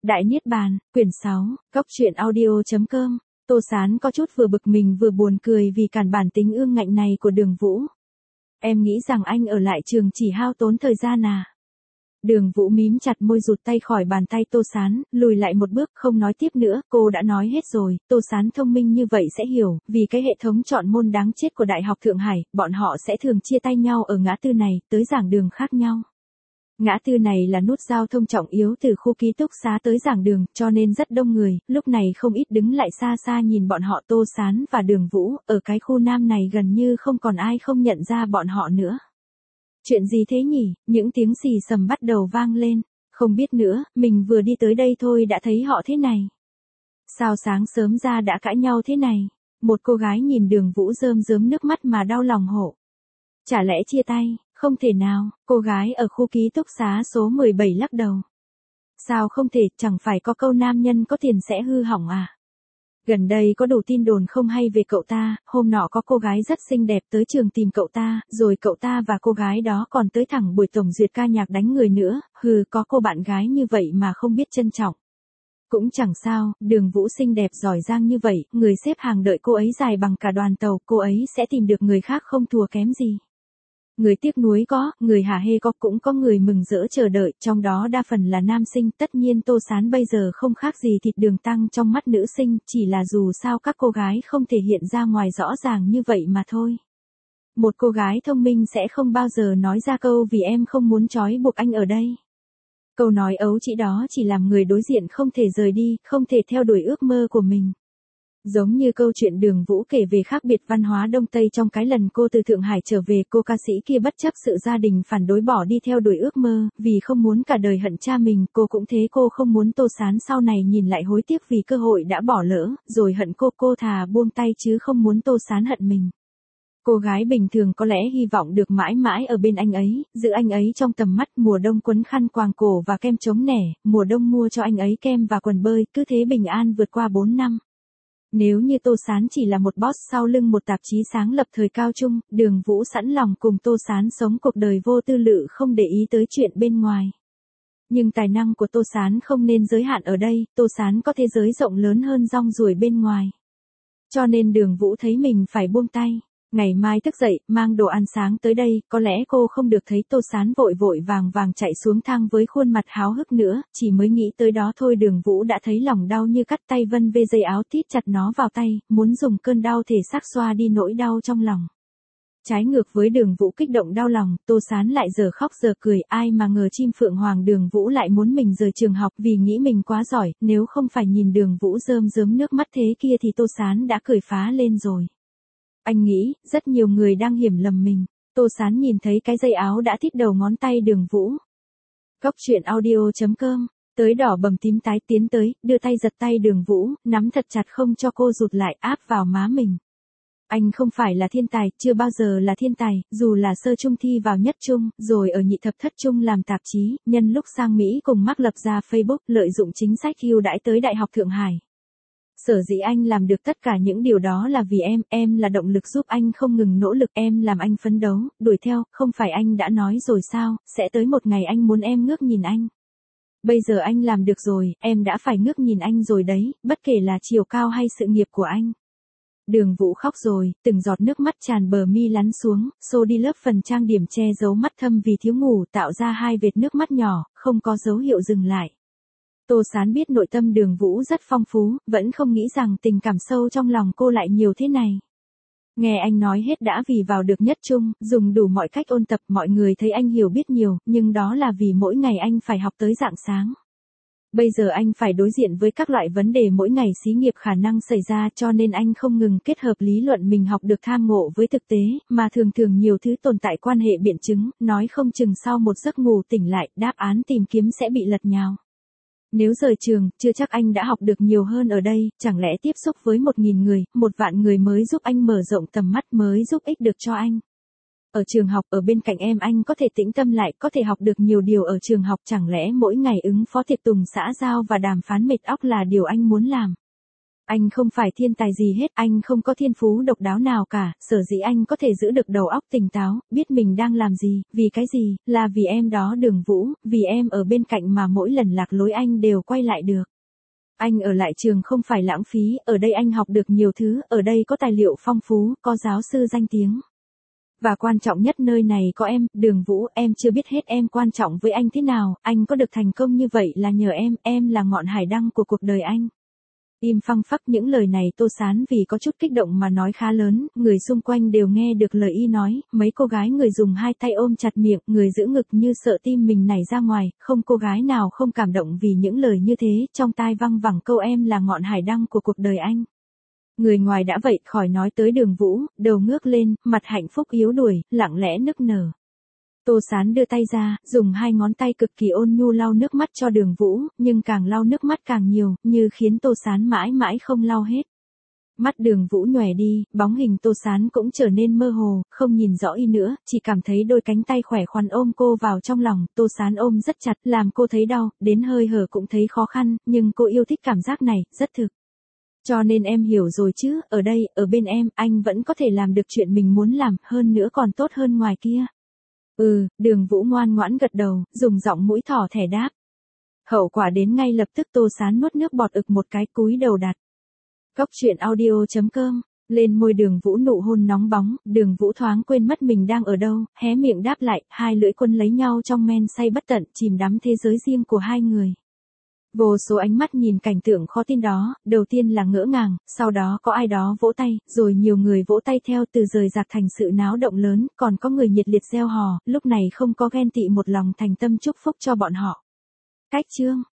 Đại Niết Bàn, quyển 6, Cốc truyện audio.com. Tô Sán có chút vừa bực mình vừa buồn cười vì cản bản tính ương ngạnh này của Đường Vũ. Em nghĩ rằng anh ở lại trường chỉ hao tốn thời gian à? Đường Vũ mím chặt môi rụt tay khỏi bàn tay Tô Sán, lùi lại một bước không nói tiếp nữa, cô đã nói hết rồi, Tô Sán thông minh như vậy sẽ hiểu, vì cái hệ thống chọn môn đáng chết của Đại học Thượng Hải, bọn họ sẽ thường chia tay nhau ở ngã tư này, tới giảng đường khác nhau. Ngã tư này là nút giao thông trọng yếu từ khu ký túc xá tới giảng đường, cho nên rất đông người, lúc này không ít đứng lại xa xa nhìn bọn họ Tô Sán và Đường Vũ, ở cái khu nam này gần như không còn ai không nhận ra bọn họ nữa. Chuyện gì thế nhỉ, những tiếng xì xầm bắt đầu vang lên, không biết nữa, mình vừa đi tới đây thôi đã thấy họ thế này. Sao sáng sớm ra đã cãi nhau thế này, một cô gái nhìn Đường Vũ rơm rớm nước mắt mà đau lòng hộ. Chả lẽ chia tay, không thể nào, cô gái ở khu ký túc xá số 17 lắc đầu. Sao không thể, chẳng phải có câu nam nhân có tiền sẽ hư hỏng à? Gần đây có đủ tin đồn không hay về cậu ta, hôm nọ có cô gái rất xinh đẹp tới trường tìm cậu ta, rồi cậu ta và cô gái đó còn tới thẳng buổi tổng duyệt ca nhạc đánh người nữa, có cô bạn gái như vậy mà không biết trân trọng. Cũng chẳng sao, Đường Vũ xinh đẹp giỏi giang như vậy, người xếp hàng đợi cô ấy dài bằng cả đoàn tàu, cô ấy sẽ tìm được người khác không thua kém gì. Người tiếc nuối có, người hả hê có, cũng có người mừng rỡ chờ đợi, trong đó đa phần là nam sinh, tất nhiên Tô Sán bây giờ không khác gì thịt đường tăng trong mắt nữ sinh, chỉ là dù sao các cô gái không thể hiện ra ngoài rõ ràng như vậy mà thôi. Một cô gái thông minh sẽ không bao giờ nói ra câu vì em không muốn trói buộc anh ở đây. Câu nói ấu trĩ đó chỉ làm người đối diện không thể rời đi, không thể theo đuổi ước mơ của mình. Giống như câu chuyện Đường Vũ kể về khác biệt văn hóa Đông Tây trong cái lần cô từ Thượng Hải trở về, cô ca sĩ kia bất chấp sự gia đình phản đối bỏ đi theo đuổi ước mơ, vì không muốn cả đời hận cha mình, cô cũng thế, cô không muốn Tô Sán sau này nhìn lại hối tiếc vì cơ hội đã bỏ lỡ, rồi hận cô thà buông tay chứ không muốn Tô Sán hận mình. Cô gái bình thường có lẽ hy vọng được mãi mãi ở bên anh ấy, giữ anh ấy trong tầm mắt, mùa đông quấn khăn quàng cổ và kem chống nẻ, mùa đông mua cho anh ấy kem và quần bơi, cứ thế bình an vượt qua 4 năm. Nếu như Tô Sán chỉ là một boss sau lưng một tạp chí sáng lập thời cao trung, Đường Vũ sẵn lòng cùng Tô Sán sống cuộc đời vô tư lự không để ý tới chuyện bên ngoài. Nhưng tài năng của Tô Sán không nên giới hạn ở đây, Tô Sán có thế giới rộng lớn hơn rong ruổi bên ngoài. Cho nên Đường Vũ thấy mình phải buông tay. Ngày mai thức dậy, mang đồ ăn sáng tới đây, có lẽ cô không được thấy Tô Sán vội vội vàng chạy xuống thang với khuôn mặt háo hức nữa, chỉ mới nghĩ tới đó thôi Đường Vũ đã thấy lòng đau như cắt tay, vân vê dây áo thít chặt nó vào tay, muốn dùng cơn đau thể xác xoa đi nỗi đau trong lòng. Trái ngược với Đường Vũ kích động đau lòng, Tô Sán lại giờ khóc giờ cười, ai mà ngờ chim phượng hoàng Đường Vũ lại muốn mình rời trường học vì nghĩ mình quá giỏi, nếu không phải nhìn Đường Vũ rơm rớm nước mắt thế kia thì Tô Sán đã cười phá lên rồi. Anh nghĩ, rất nhiều người đang hiểu lầm mình. Tô Sán nhìn thấy cái dây áo đã thít đầu ngón tay Đường Vũ. Cốc truyện audio.com. Tới đỏ bầm tím tái tiến tới, đưa tay giật tay Đường Vũ, nắm thật chặt không cho cô rụt lại, áp vào má mình. Anh không phải là thiên tài, chưa bao giờ là thiên tài, dù là sơ trung thi vào nhất trung, rồi ở nhị thập thất trung làm tạp chí, nhân lúc sang Mỹ cùng Mark lập ra Facebook, lợi dụng chính sách ưu đãi tới Đại học Thượng Hải. Sở dĩ anh làm được tất cả những điều đó là vì em là động lực giúp anh không ngừng nỗ lực, em làm anh phấn đấu, đuổi theo, không phải anh đã nói rồi sao, sẽ tới một ngày anh muốn em ngước nhìn anh. Bây giờ anh làm được rồi, em đã phải ngước nhìn anh rồi đấy, bất kể là chiều cao hay sự nghiệp của anh. Đường Vũ khóc rồi, từng giọt nước mắt tràn bờ mi lăn xuống, xô đi lớp phần trang điểm che giấu mắt thâm vì thiếu ngủ, tạo ra 2 vệt nước mắt nhỏ, không có dấu hiệu dừng lại. Tô Sán biết nội tâm Đường Vũ rất phong phú, vẫn không nghĩ rằng tình cảm sâu trong lòng cô lại nhiều thế này. Nghe anh nói hết đã vì vào được nhất trung, dùng đủ mọi cách ôn tập, mọi người thấy anh hiểu biết nhiều, nhưng đó là vì mỗi ngày anh phải học tới rạng sáng. Bây giờ anh phải đối diện với các loại vấn đề mỗi ngày xí nghiệp khả năng xảy ra, cho nên anh không ngừng kết hợp lý luận mình học được tham ngộ với thực tế, mà thường nhiều thứ tồn tại quan hệ biện chứng, nói không chừng sau một giấc ngủ tỉnh lại, đáp án tìm kiếm sẽ bị lật nhào. Nếu rời trường, chưa chắc anh đã học được nhiều hơn ở đây, chẳng lẽ tiếp xúc với 1.000 người, 1.000.000 người mới giúp anh mở rộng tầm mắt, mới giúp ích được cho anh. Ở trường học, ở bên cạnh em anh có thể tĩnh tâm lại, có thể học được nhiều điều ở trường học, chẳng lẽ mỗi ngày ứng phó tiệc tùng xã giao và đàm phán mệt óc là điều anh muốn làm. Anh không phải thiên tài gì hết, anh không có thiên phú độc đáo nào cả, sở dĩ anh có thể giữ được đầu óc tỉnh táo, biết mình đang làm gì, vì cái gì, là vì em đó Đường Vũ, vì em ở bên cạnh mà mỗi lần lạc lối anh đều quay lại được. Anh ở lại trường không phải lãng phí, ở đây anh học được nhiều thứ, ở đây có tài liệu phong phú, có giáo sư danh tiếng. Và quan trọng nhất nơi này có em, Đường Vũ, em chưa biết hết em quan trọng với anh thế nào, anh có được thành công như vậy là nhờ em là ngọn hải đăng của cuộc đời anh. Im phăng phắc những lời này Tô Sán vì có chút kích động mà nói khá lớn, người xung quanh đều nghe được lời y nói, mấy cô gái người dùng hai tay ôm chặt miệng, người giữ ngực như sợ tim mình nảy ra ngoài, không cô gái nào không cảm động vì những lời như thế, trong tai văng vẳng câu em là ngọn hải đăng của cuộc đời anh. Người ngoài đã vậy khỏi nói tới Đường Vũ, đầu ngước lên, mặt hạnh phúc yếu đuổi, lặng lẽ nức nở. Tô Sán đưa tay ra, dùng hai ngón tay cực kỳ ôn nhu lau nước mắt cho Đường Vũ, nhưng càng lau nước mắt càng nhiều, như khiến Tô Sán mãi mãi không lau hết. Mắt Đường Vũ nhòe đi, bóng hình Tô Sán cũng trở nên mơ hồ, không nhìn rõ y nữa, chỉ cảm thấy đôi cánh tay khỏe khoắn ôm cô vào trong lòng, Tô Sán ôm rất chặt, làm cô thấy đau, đến hơi hở cũng thấy khó khăn, nhưng cô yêu thích cảm giác này, rất thực. Cho nên em hiểu rồi chứ, ở đây, ở bên em, anh vẫn có thể làm được chuyện mình muốn làm, hơn nữa còn tốt hơn ngoài kia. Đường Vũ ngoan ngoãn gật đầu, dùng giọng mũi thỏ thẻ đáp. Hậu quả đến ngay lập tức Tô Sán nuốt nước bọt ực một cái cúi đầu đặt. Cốc truyện audio.com, lên môi Đường Vũ nụ hôn nóng bóng, Đường Vũ thoáng quên mất mình đang ở đâu, hé miệng đáp lại, hai lưỡi quân lấy nhau trong men say bất tận, chìm đắm thế giới riêng của hai người. Vô số ánh mắt nhìn cảnh tượng khó tin đó, đầu tiên là ngỡ ngàng, sau đó có ai đó vỗ tay, rồi nhiều người vỗ tay theo từ rời rạc thành sự náo động lớn, còn có người nhiệt liệt reo hò, lúc này không có ghen tị một lòng thành tâm chúc phúc cho bọn họ. Cách chương